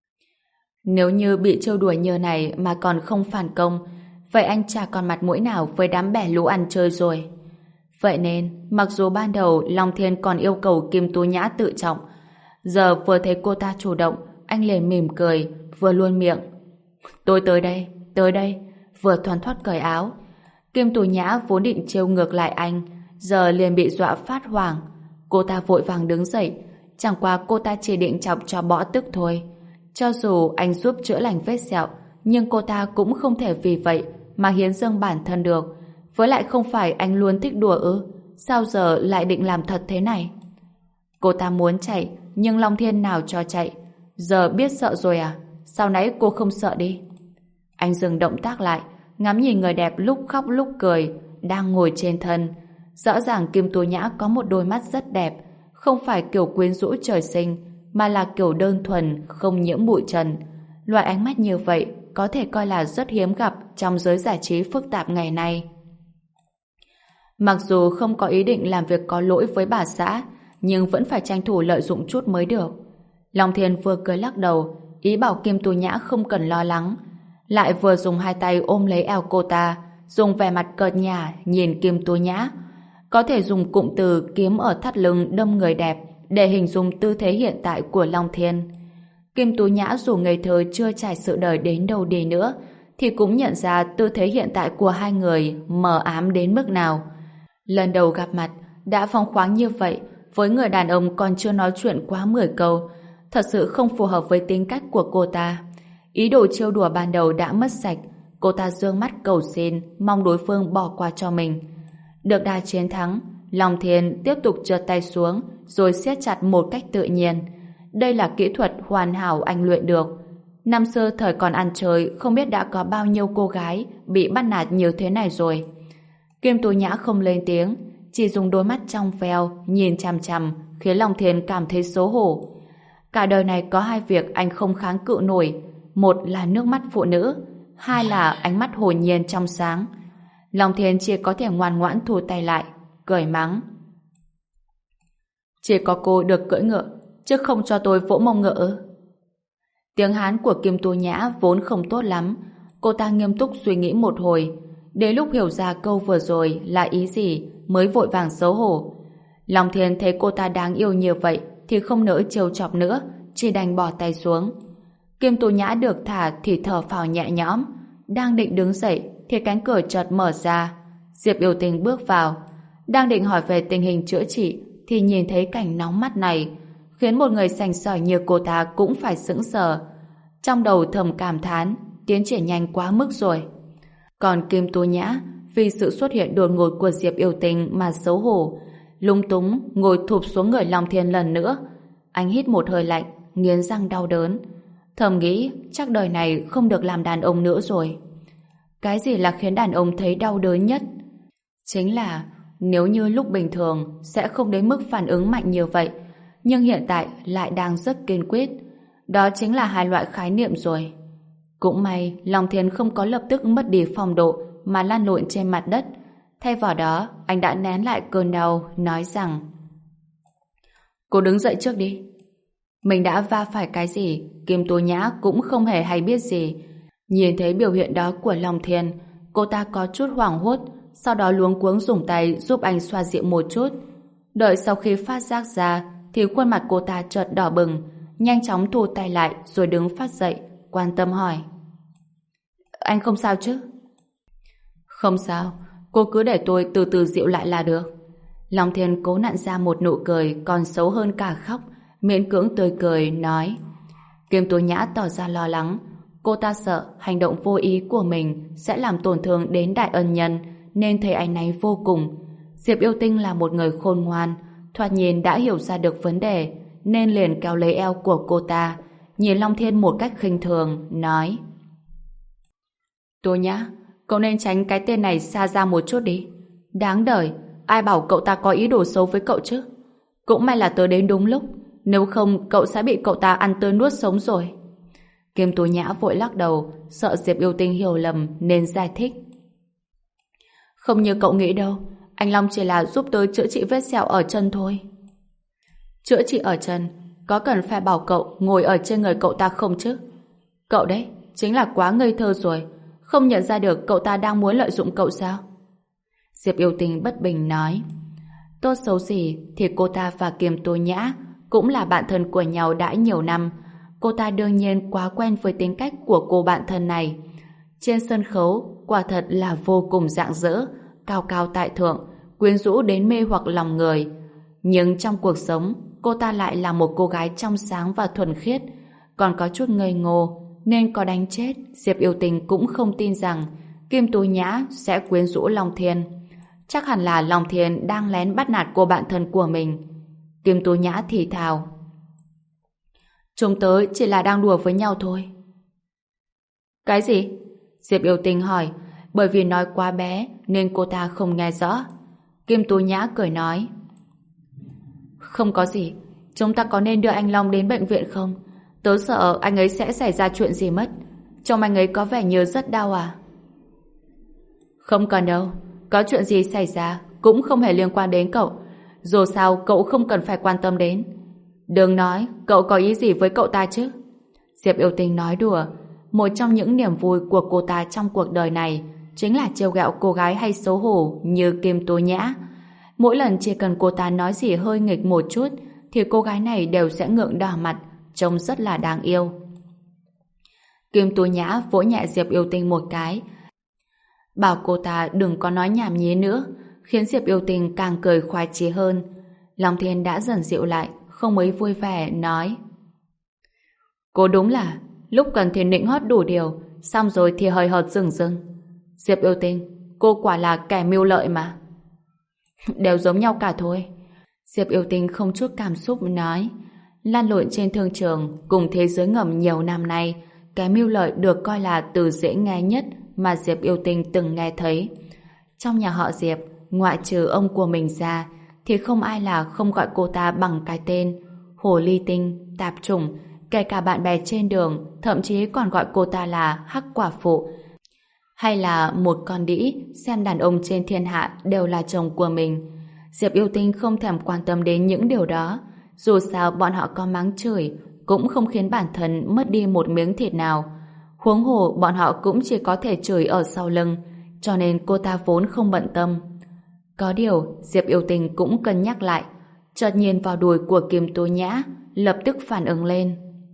Nếu như bị trêu đùa như này mà còn không phản công, vậy anh chả còn mặt mũi nào với đám bè lũ ăn chơi rồi. Vậy nên, mặc dù ban đầu Long Thiên còn yêu cầu Kim Tú Nhã tự trọng, giờ vừa thấy cô ta chủ động, anh liền mỉm cười, vừa luôn miệng: tôi tới đây, tới đây, vừa thoăn thoắt cởi áo. Kim Tú Nhã vốn định trêu ngược lại anh, giờ liền bị dọa phát hoảng. Cô ta vội vàng đứng dậy, chẳng qua cô ta chỉ định chọc cho bỏ tức thôi. Cho dù anh giúp chữa lành vết sẹo, nhưng cô ta cũng không thể vì vậy mà hiến dâng bản thân được. Với lại không phải anh luôn thích đùa ư? Sao giờ lại định làm thật thế này? Cô ta muốn chạy, nhưng Long Thiên nào cho chạy. Giờ biết sợ rồi à? Sao nãy cô không sợ đi? Anh dừng động tác lại, ngắm nhìn người đẹp lúc khóc lúc cười, đang ngồi trên thân. Rõ ràng Kim Tú Nhã có một đôi mắt rất đẹp, không phải kiểu quyến rũ trời sinh, mà là kiểu đơn thuần, không nhiễm bụi trần. Loại ánh mắt như vậy có thể coi là rất hiếm gặp trong giới giải trí phức tạp ngày nay. Mặc dù không có ý định làm việc có lỗi với bà xã, nhưng vẫn phải tranh thủ lợi dụng chút mới được. Long Thiên vừa cười lắc đầu, ý bảo Kim Tú Nhã không cần lo lắng, lại vừa dùng hai tay ôm lấy eo cô ta, dùng vẻ mặt cợt nhả nhìn Kim Tú Nhã. Có thể dùng cụm từ kiếm ở thắt lưng đâm người đẹp để hình dung tư thế hiện tại của Long Thiên. Kim Tú Nhã dù ngây thơ chưa trải sự đời đến đâu đi nữa, thì cũng nhận ra tư thế hiện tại của hai người mờ ám đến mức nào. Lần đầu gặp mặt đã phóng khoáng như vậy, với người đàn ông còn chưa nói chuyện quá mười câu, thật sự không phù hợp với tính cách của cô ta. Ý đồ trêu đùa ban đầu đã mất sạch, cô ta giương mắt cầu xin, mong đối phương bỏ qua cho mình. Được đà chiến thắng, Long Thiên tiếp tục trượt tay xuống, rồi siết chặt một cách tự nhiên. Đây là kỹ thuật hoàn hảo anh luyện được. Năm xưa thời còn ăn chơi, không biết đã có bao nhiêu cô gái bị bắt nạt như thế này rồi. Kim Tú Nhã không lên tiếng, chỉ dùng đôi mắt trong veo nhìn chằm chằm, khiến Long Thiên cảm thấy xấu hổ. Cả đời này có hai việc anh không kháng cự nổi, một là nước mắt phụ nữ, hai là ánh mắt hồn nhiên trong sáng. Long Thiên chỉ có thể ngoan ngoãn thu tay lại, cười mắng: chỉ có cô được cưỡi ngựa, chứ không cho tôi vỗ mông ngựa. Tiếng Hán của Kim Tú Nhã vốn không tốt lắm, cô ta nghiêm túc suy nghĩ một hồi, đến lúc hiểu ra câu vừa rồi là ý gì mới vội vàng xấu hổ. Long Thiên thấy cô ta đáng yêu như vậy thì không nỡ trêu chọc nữa, chỉ đành bỏ tay xuống. Kim Tú Nhã được thả thì thở phào nhẹ nhõm, đang định đứng dậy thì cánh cửa chợt mở ra. Diệp Yêu Tinh bước vào, đang định hỏi về tình hình chữa trị thì nhìn thấy cảnh nóng mắt này, khiến một người sành sỏi như cô ta cũng phải sững sờ. Trong đầu thầm cảm thán, tiến triển nhanh quá mức rồi. Còn Kim Tú Nhã vì sự xuất hiện đột ngột của Diệp Yêu Tinh mà xấu hổ, lung túng ngồi thụp xuống người Long Thiên lần nữa. Anh hít một hơi lạnh, nghiến răng đau đớn, thầm nghĩ chắc đời này không được làm đàn ông nữa rồi. Cái gì là khiến đàn ông thấy đau đớn nhất? Chính là nếu như lúc bình thường sẽ không đến mức phản ứng mạnh như vậy, nhưng hiện tại lại đang rất kiên quyết. Đó chính là hai loại khái niệm rồi. Cũng may Long Thiên không có lập tức mất đi phong độ mà lăn lộn trên mặt đất. Thay vào đó, anh đã nén lại cơn đau, nói rằng: cô đứng dậy trước đi. Mình đã va phải cái gì, Kim Tú Nhã cũng không hề hay biết gì. Nhìn thấy biểu hiện đó của Long Thiên, cô ta có chút hoảng hốt, sau đó luống cuống dùng tay giúp anh xoa dịu một chút. Đợi sau khi phát giác ra, thì khuôn mặt cô ta chợt đỏ bừng, nhanh chóng thu tay lại rồi đứng phát dậy, quan tâm hỏi. Anh không sao chứ? Không sao, cô cứ để tôi từ từ dịu lại là được. Long Thiên cố nặn ra một nụ cười còn xấu hơn cả khóc, miễn cưỡng tươi cười, nói. Kim Tố Nhã tỏ ra lo lắng. Cô ta sợ hành động vô ý của mình sẽ làm tổn thương đến đại ân nhân, nên thấy áy náy vô cùng. Diệp Yêu Tinh là một người khôn ngoan, thoạt nhìn đã hiểu ra được vấn đề, nên liền kéo lấy eo của cô ta, nhìn Long Thiên một cách khinh thường, nói. Tố Nhã, cậu nên tránh cái tên này xa ra một chút đi. Đáng đời, ai bảo cậu ta có ý đồ xấu với cậu chứ? Cũng may là tớ đến đúng lúc, nếu không cậu sẽ bị cậu ta ăn tươi nuốt sống rồi. Kim Tố Nhã vội lắc đầu, sợ Diệp Yêu Tinh hiểu lầm nên giải thích. Không như cậu nghĩ đâu, anh Long chỉ là giúp tớ chữa trị vết sẹo ở chân thôi. Chữa trị ở chân, có cần phải bảo cậu ngồi ở trên người cậu ta không chứ? Cậu đấy, chính là quá ngây thơ rồi, không nhận ra được cậu ta đang muốn lợi dụng cậu sao? Diệp Yêu Tinh bất bình nói. Tốt xấu gì thì cô ta và Kim Tố Nhã cũng là bạn thân của nhau đã nhiều năm. Cô ta đương nhiên quá quen với tính cách của cô bạn thân này. Trên sân khấu, quả thật là vô cùng rạng rỡ, cao cao tại thượng, quyến rũ đến mê hoặc lòng người. Nhưng trong cuộc sống, cô ta lại là một cô gái trong sáng và thuần khiết, còn có chút ngây ngô, nên có đánh chết, Diệp Yêu Tinh cũng không tin rằng Kim Tố Nhã sẽ quyến rũ Long Thiên. Chắc hẳn là Long Thiên đang lén bắt nạt cô bạn thân của mình. Kim Tố Nhã thì thào. Chúng tớ chỉ là đang đùa với nhau thôi. Cái gì? Diệp Yêu Tinh hỏi, bởi vì nói quá bé nên cô ta không nghe rõ. Kim Tố Nhã cười nói. Không có gì, chúng ta có nên đưa anh Long đến bệnh viện không? Tớ sợ anh ấy sẽ xảy ra chuyện gì mất. Trông anh ấy có vẻ như rất đau à? Không cần đâu, có chuyện gì xảy ra cũng không hề liên quan đến cậu. Dù sao cậu không cần phải quan tâm đến. Đừng nói cậu có ý gì với cậu ta chứ. Diệp Yêu Tinh nói đùa. Một trong những niềm vui của cô ta trong cuộc đời này chính là trêu ghẹo cô gái hay xấu hổ như Kim Tố Nhã. Mỗi lần chỉ cần cô ta nói gì hơi nghịch một chút thì cô gái này đều sẽ ngượng đỏ mặt, trông rất là đáng yêu. Kim Tố Nhã vỗ nhẹ Diệp Yêu Tinh một cái, bảo cô ta đừng có nói nhảm nhí nữa, khiến Diệp Yêu Tinh càng cười khoái chí hơn. Long Thiên đã dần dịu lại, không mấy vui vẻ, nói. Cô đúng là lúc cần thì nịnh hót đủ điều, xong rồi thì hời hợt rừng rừng. Diệp Yêu Tinh, cô quả là kẻ mưu lợi mà. Đều giống nhau cả thôi. Diệp Yêu Tinh không chút cảm xúc nói. Lan lộn trên thương trường cùng thế giới ngầm nhiều năm nay, cái mưu lợi được coi là từ dễ nghe nhất mà Diệp Yêu Tinh từng nghe thấy. Trong nhà họ Diệp, ngoại trừ ông của mình ra, thì không ai là không gọi cô ta bằng cái tên Hồ Ly Tinh, Tạp Chủng, kể cả bạn bè trên đường, thậm chí còn gọi cô ta là Hắc Quả Phụ, hay là một con đĩ, xem đàn ông trên thiên hạ đều là chồng của mình. Diệp Yêu Tinh không thèm quan tâm đến những điều đó. Dù sao bọn họ có mắng chửi cũng không khiến bản thân mất đi một miếng thịt nào. Huống hồ bọn họ cũng chỉ có thể chửi ở sau lưng, cho nên cô ta vốn không bận tâm. Có điều Diệp Yêu Tinh cũng cân nhắc lại, chợt nhìn vào đùi của Kim Tố Nhã, lập tức phản ứng lên.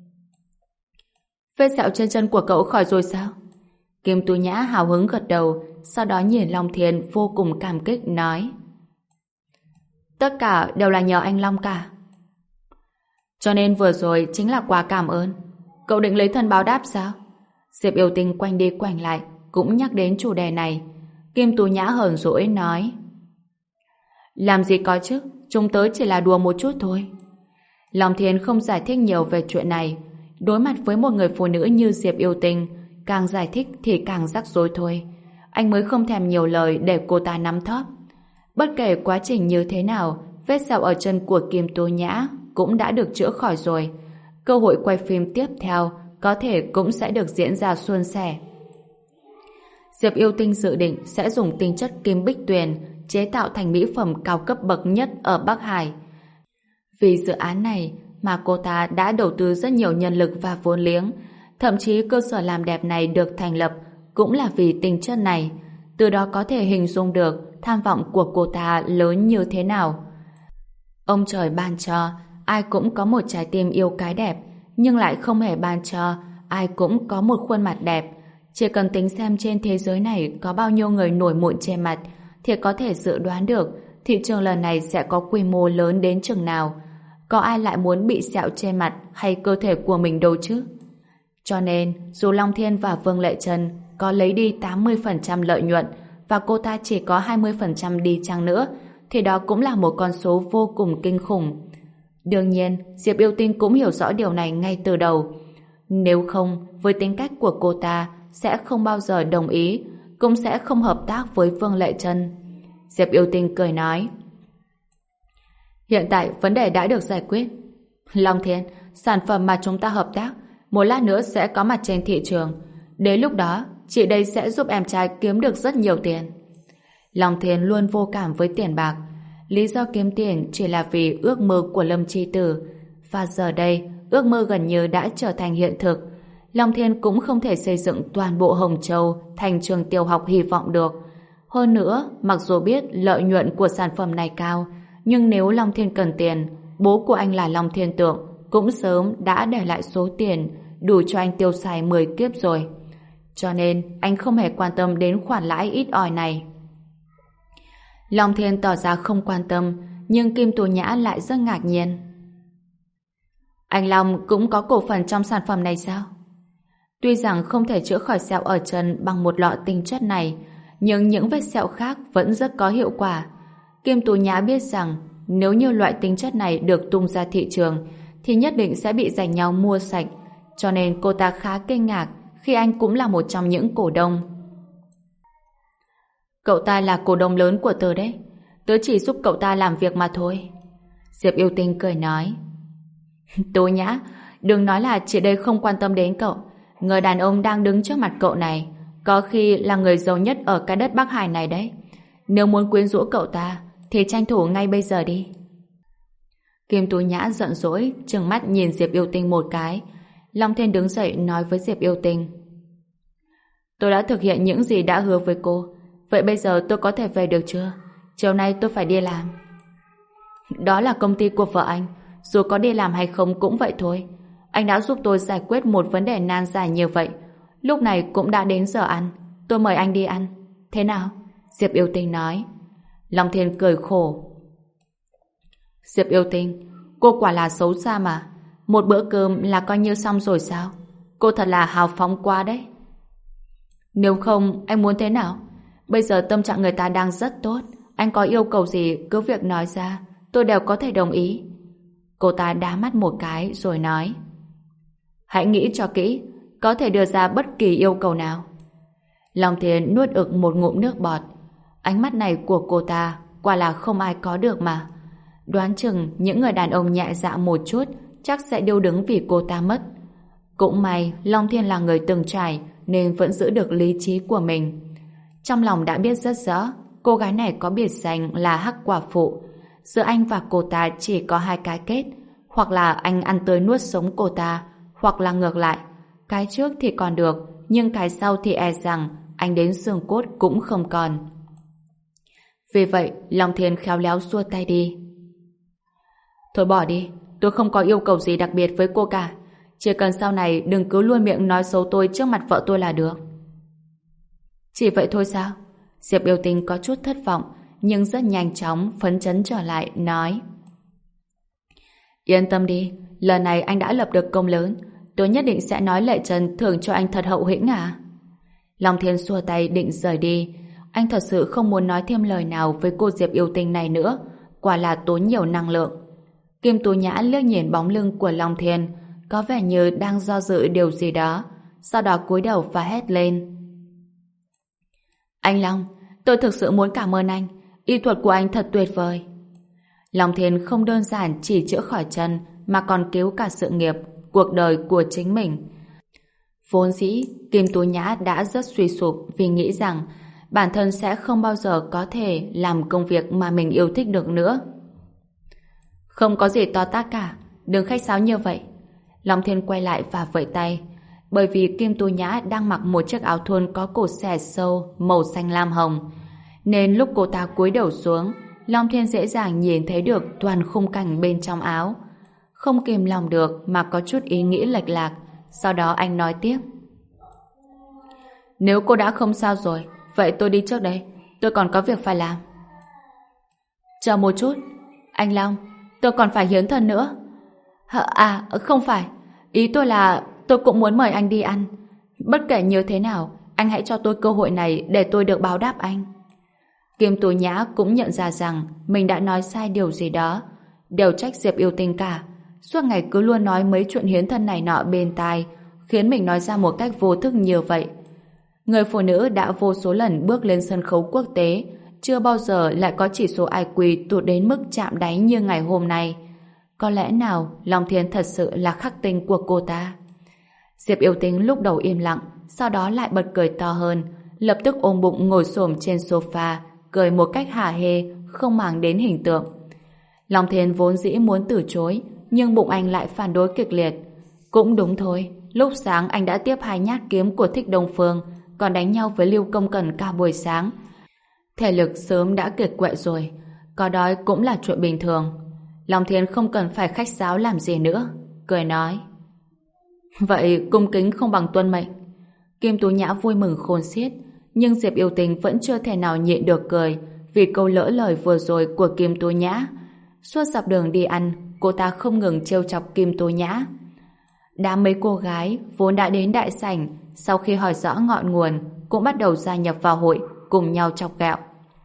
Vết sẹo trên chân của cậu khỏi rồi sao? Kim Tố Nhã hào hứng gật đầu, sau đó nhìn Long Thiên vô cùng cảm kích nói. Tất cả đều là nhờ anh Long cả. Cho nên vừa rồi chính là quà cảm ơn. Cậu định lấy thân báo đáp sao? Diệp Yêu Tinh quanh đi quanh lại cũng nhắc đến chủ đề này. Kim Tố Nhã hờn dỗi nói. Làm gì có chứ, chúng tớ chỉ là đùa một chút thôi. Long Thiên không giải thích nhiều về chuyện này. Đối mặt với một người phụ nữ như Diệp Yêu Tinh, càng giải thích thì càng rắc rối thôi. Anh mới không thèm nhiều lời để cô ta nắm thóp. Bất kể quá trình như thế nào, vết sẹo ở chân của Kim Tố Nhã cũng đã được chữa khỏi rồi. Cơ hội quay phim tiếp theo có thể cũng sẽ được diễn ra suôn sẻ. Diệp Yêu Tinh dự định sẽ dùng tinh chất kim bích tuyền chế tạo thành mỹ phẩm cao cấp bậc nhất ở Bắc Hải. Vì dự án này mà cô ta đã đầu tư rất nhiều nhân lực và vốn liếng, Thậm chí cơ sở làm đẹp này được thành lập cũng là vì tính chất này. Từ đó có thể hình dung được tham vọng của cô ta lớn như thế nào. Ông trời ban cho ai cũng có một trái tim yêu cái đẹp, nhưng lại không hề ban cho ai cũng có một khuôn mặt đẹp. Chỉ cần tính xem trên thế giới này có bao nhiêu người nổi mụn trên mặt thì có thể dự đoán được thị trường lần này sẽ có quy mô lớn đến chừng nào. Có ai lại muốn bị sẹo trên mặt hay cơ thể của mình đâu chứ? Cho nên, dù Long Thiên và Vương Lệ Trân có lấy đi tám mươi phần trăm lợi nhuận và cô ta chỉ có hai mươi phần trăm đi chăng nữa, thì đó cũng là một con số vô cùng kinh khủng. Đương nhiên, Diệp Yêu Tinh cũng hiểu rõ điều này ngay từ đầu. Nếu không, với tính cách của cô ta, sẽ không bao giờ đồng ý, cũng sẽ không hợp tác với Vương Lệ Trân. Diệp Yêu Tinh cười nói: Hiện tại vấn đề đã được giải quyết. Long Thiên, sản phẩm mà chúng ta hợp tác một lát nữa sẽ có mặt trên thị trường. Đến lúc đó, chị đây sẽ giúp em trai kiếm được rất nhiều tiền. Long Thiên luôn vô cảm với tiền bạc. Lý do kiếm tiền chỉ là vì ước mơ của Lâm Chi Tử. Và giờ đây, ước mơ gần như đã trở thành hiện thực. Long Thiên cũng không thể xây dựng toàn bộ Hồng Châu thành trường tiểu học hy vọng được. Hơn nữa, mặc dù biết lợi nhuận của sản phẩm này cao, nhưng nếu Long Thiên cần tiền, bố của anh là Long Thiên Tượng cũng sớm đã để lại số tiền đủ cho anh tiêu xài mười kiếp rồi. Cho nên anh không hề quan tâm đến khoản lãi ít ỏi này. Long Thiên tỏ ra không quan tâm, nhưng Kim Tù Nhã lại rất ngạc nhiên. Anh Long cũng có cổ phần trong sản phẩm này sao? Tuy rằng không thể chữa khỏi sẹo ở chân bằng một lọ tinh chất này, nhưng những vết sẹo khác vẫn rất có hiệu quả. Kim Tù Nhã biết rằng nếu như loại tinh chất này được tung ra thị trường thì nhất định sẽ bị giành nhau mua sạch, cho nên cô ta khá kinh ngạc khi anh cũng là một trong những cổ đông. Cậu ta là cổ đông lớn của tớ đấy. Tớ chỉ giúp cậu ta làm việc mà thôi. Diệp Yêu Tinh cười nói. Tố Nhã, đừng nói là chị đây không quan tâm đến cậu. Người đàn ông đang đứng trước mặt cậu này có khi là người giàu nhất ở cái đất Bắc Hải này đấy. Nếu muốn quyến rũ cậu ta thì tranh thủ ngay bây giờ đi. Kim Tú Nhã giận dỗi trừng mắt nhìn Diệp Yêu Tinh một cái. Long Thiên đứng dậy nói với Diệp Yêu Tinh: Tôi đã thực hiện những gì đã hứa với cô. Vậy bây giờ tôi có thể về được chưa? Chiều nay tôi phải đi làm. Đó là công ty của vợ anh. Dù có đi làm hay không cũng vậy thôi. Anh đã giúp tôi giải quyết một vấn đề nan giải như vậy. Lúc này cũng đã đến giờ ăn. Tôi mời anh đi ăn. Thế nào? Diệp Yêu Tinh nói. Long Thiên cười khổ. Diệp Yêu Tinh, cô quả là xấu xa mà. Một bữa cơm là coi như xong rồi sao? Cô thật là hào phóng quá đấy. Nếu không, anh muốn thế nào? Bây giờ tâm trạng người ta đang rất tốt. Anh có yêu cầu gì cứ việc nói ra, tôi đều có thể đồng ý. Cô ta đá mắt một cái rồi nói: Hãy nghĩ cho kỹ, có thể đưa ra bất kỳ yêu cầu nào. Long Thiên nuốt ực một ngụm nước bọt. Ánh mắt này của cô ta quả là không ai có được mà. Đoán chừng những người đàn ông nhẹ dạ một chút chắc sẽ điêu đứng vì cô ta mất. Cũng may Long Thiên là người từng trải nên vẫn giữ được lý trí của mình. Trong lòng đã biết rất rõ cô gái này có biệt danh là Hắc Quả Phụ. Giữa anh và cô ta chỉ có hai cái kết, hoặc là anh ăn tươi nuốt sống cô ta, hoặc là ngược lại. Cái trước thì còn được, nhưng cái sau thì e rằng anh đến xương cốt cũng không còn. Vì vậy Long Thiên khéo léo xua tay đi. Thôi bỏ đi, tôi không có yêu cầu gì đặc biệt với cô cả. Chỉ cần sau này đừng cứ luôn miệng nói xấu tôi trước mặt vợ tôi là được. Chỉ vậy thôi sao? Diệp Yêu Tinh có chút thất vọng, nhưng rất nhanh chóng phấn chấn trở lại, nói: Yên tâm đi, lần này anh đã lập được công lớn. Tôi nhất định sẽ nói Lệ Trần thưởng cho anh thật hậu hĩnh à? Long Thiên xua tay định rời đi. Anh thật sự không muốn nói thêm lời nào với cô Diệp Yêu Tinh này nữa. Quả là tốn nhiều năng lượng. Kim Tú Nhã liếc nhìn bóng lưng của Long Thiên, có vẻ như đang do dự điều gì đó, sau đó cúi đầu và hét lên: Anh Long, tôi thực sự muốn cảm ơn anh. Y thuật của anh thật tuyệt vời. Long Thiên không đơn giản chỉ chữa khỏi chân mà còn cứu cả sự nghiệp, cuộc đời của chính mình. Vốn dĩ Kim Tú Nhã đã rất suy sụp vì nghĩ rằng bản thân sẽ không bao giờ có thể làm công việc mà mình yêu thích được nữa. Không có gì to tát cả, đừng khách sáo như vậy. Long Thiên quay lại và vẫy tay. bởi vì Kim Tú Nhã đang mặc một chiếc áo thun có cột xẻ sâu màu xanh lam hồng, nên lúc cô ta cúi đầu xuống, Long Thiên dễ dàng nhìn thấy được toàn khung cảnh bên trong áo. Không kìm lòng được mà có chút ý nghĩ lệch lạc. Sau đó anh nói tiếp: nếu cô đã không sao rồi, vậy tôi đi trước đây, tôi còn có việc phải làm. Chờ một chút, anh Long, tôi còn phải hiến thân nữa. À, không phải, ý tôi là tôi cũng muốn mời anh đi ăn. Bất kể như thế nào, anh hãy cho tôi cơ hội này để tôi được báo đáp anh. Kim Tú Nhã cũng nhận ra rằng mình đã nói sai điều gì đó. Đều trách Diệp Yêu Tinh cả. Suốt ngày cứ luôn nói mấy chuyện hiến thân này nọ bên tai, khiến mình nói ra một cách vô thức như vậy. Người phụ nữ đã vô số lần bước lên sân khấu quốc tế, chưa bao giờ lại có chỉ số i kiu tụt đến mức chạm đáy như ngày hôm nay. Có lẽ nào Long Thiên thật sự là khắc tinh của cô ta? Diệp Yêu Tinh lúc đầu im lặng, sau đó lại bật cười to hơn, lập tức ôm bụng ngồi xổm trên sofa, cười một cách hả hê, không màng đến hình tượng. Long Thiên vốn dĩ muốn từ chối, nhưng bụng anh lại phản đối kịch liệt. Cũng đúng thôi, lúc sáng anh đã tiếp hai nhát kiếm của Thích Đông Phương, còn đánh nhau với Lưu Công Cẩn cả buổi sáng. Thể lực sớm đã kiệt quệ rồi, có đói cũng là chuyện bình thường. Long Thiên không cần phải khách sáo làm gì nữa, cười nói: vậy cung kính không bằng tuân mệnh. Kim Tú Nhã vui mừng khôn xiết, nhưng Diệp Yêu Tinh vẫn chưa thể nào nhịn được cười vì câu lỡ lời vừa rồi của Kim Tú Nhã. Suốt dọc đường đi ăn, cô ta không ngừng trêu chọc Kim Tú Nhã. Đám mấy cô gái vốn đã đến đại sảnh, sau khi hỏi rõ ngọn nguồn cũng bắt đầu gia nhập vào hội, cùng nhau chọc ghẹo.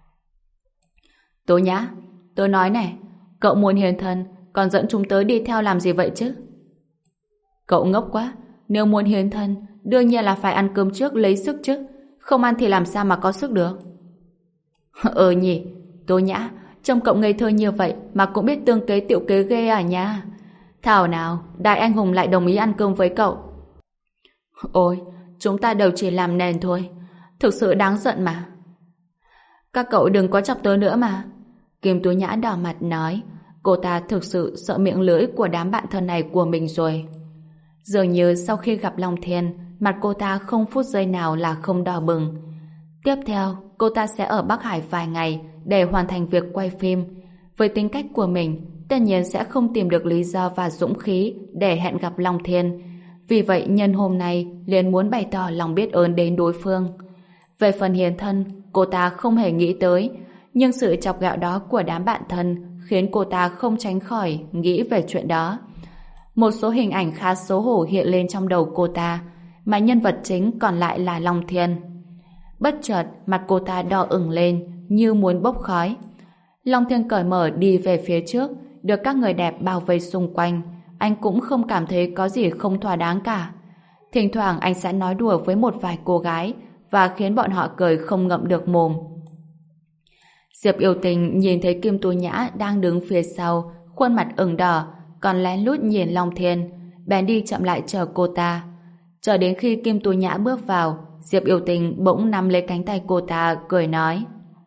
Tú Nhã, tôi nói này, cậu muốn hiến thân còn dẫn chúng tớ đi theo làm gì vậy chứ? Cậu ngốc quá, nếu muốn hiến thân đương nhiên là phải ăn cơm trước lấy sức chứ, không ăn thì làm sao mà có sức được. Ừ nhỉ, Tú Nhã, trông cậu ngây thơ như vậy mà cũng biết tương kế tiểu kế ghê à nha. Thảo nào đại anh hùng lại đồng ý ăn cơm với cậu. Ôi, chúng ta đều chỉ làm nền thôi, thực sự đáng giận mà. Các cậu đừng có chọc tớ nữa mà. Kim Tú Nhã đỏ mặt nói, cô ta thực sự sợ miệng lưỡi của đám bạn thân này của mình rồi. Dường như sau khi gặp Long Thiên, mặt cô ta không phút giây nào là không đỏ bừng. Tiếp theo, cô ta sẽ ở Bắc Hải vài ngày để hoàn thành việc quay phim. Với tính cách của mình, tất nhiên sẽ không tìm được lý do và dũng khí để hẹn gặp Long Thiên. Vì vậy, nhân hôm nay liền muốn bày tỏ lòng biết ơn đến đối phương. Về phần hiến thân, cô ta không hề nghĩ tới, nhưng sự chọc ghẹo đó của đám bạn thân khiến cô ta không tránh khỏi nghĩ về chuyện đó. Một số hình ảnh khá xấu hổ hiện lên trong đầu cô ta, mà nhân vật chính còn lại là Long Thiên. Bất chợt, mặt cô ta đỏ ửng lên như muốn bốc khói. Long Thiên cởi mở đi về phía trước, được các người đẹp bao vây xung quanh. Anh cũng không cảm thấy có gì không thỏa đáng cả. Thỉnh thoảng anh sẽ nói đùa với một vài cô gái và khiến bọn họ cười không ngậm được mồm. Diệp Yêu Tinh nhìn thấy Kim Tú Nhã đang đứng phía sau, khuôn mặt ửng đỏ, còn lén lút nhìn Long Thiên, bèn đi chậm lại chờ cô ta. Chờ đến khi Kim Tú Nhã bước vào, Diệp Yêu Tinh bỗng nắm lấy cánh tay cô ta, cười nói: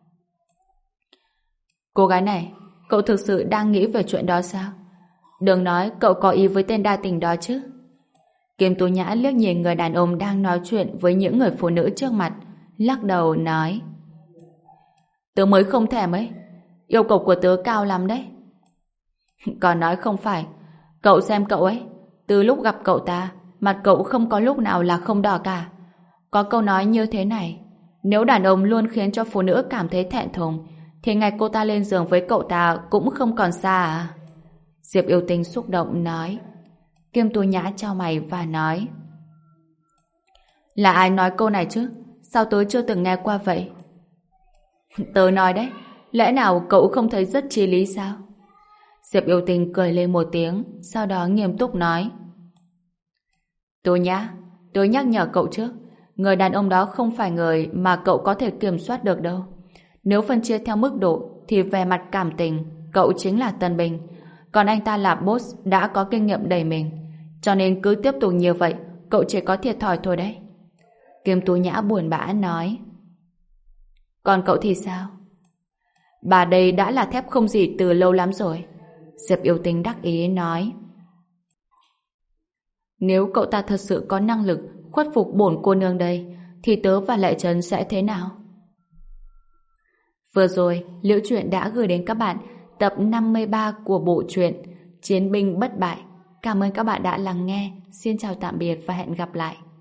cô gái này, cậu thực sự đang nghĩ về chuyện đó sao? Đừng nói cậu có ý với tên đa tình đó chứ. Kim Tú Nhã liếc nhìn người đàn ông đang nói chuyện với những người phụ nữ trước mặt, lắc đầu nói: tớ mới không thèm ấy, yêu cầu của tớ cao lắm đấy. Còn nói không phải, cậu xem cậu ấy, từ lúc gặp cậu ta, mặt cậu không có lúc nào là không đỏ cả. Có câu nói như thế này: nếu đàn ông luôn khiến cho phụ nữ cảm thấy thẹn thùng, thì ngày cô ta lên giường với cậu ta cũng không còn xa à? Diệp Yêu Tinh xúc động nói. Kim Tú Nhã chau mày và nói: là ai nói câu này chứ? Sao tớ chưa từng nghe qua vậy? Tớ nói đấy, lẽ nào cậu không thấy rất chí lý sao? Diệp Yêu Tinh cười lên một tiếng, sau đó nghiêm túc nói: Tú Nhã, tớ nhắc nhở cậu trước, người đàn ông đó không phải người mà cậu có thể kiểm soát được đâu. Nếu phân chia theo mức độ thì về mặt cảm tình, cậu chính là tân binh, còn anh ta là boss đã có kinh nghiệm đầy mình. Cho nên cứ tiếp tục như vậy, cậu chỉ có thiệt thòi thôi đấy. Kim Tú Nhã buồn bã nói. Còn cậu thì sao? Bà đây đã là thép không gì từ lâu lắm rồi. Diệp Yêu Tinh đắc ý nói. Nếu cậu ta thật sự có năng lực khuất phục bổn cô nương đây, thì tớ và Lệ Trần sẽ thế nào? Vừa rồi, Liễu Chuyện đã gửi đến các bạn tập năm mươi ba của bộ truyện Chiến binh bất bại. Cảm ơn các bạn đã lắng nghe. Xin chào tạm biệt và hẹn gặp lại.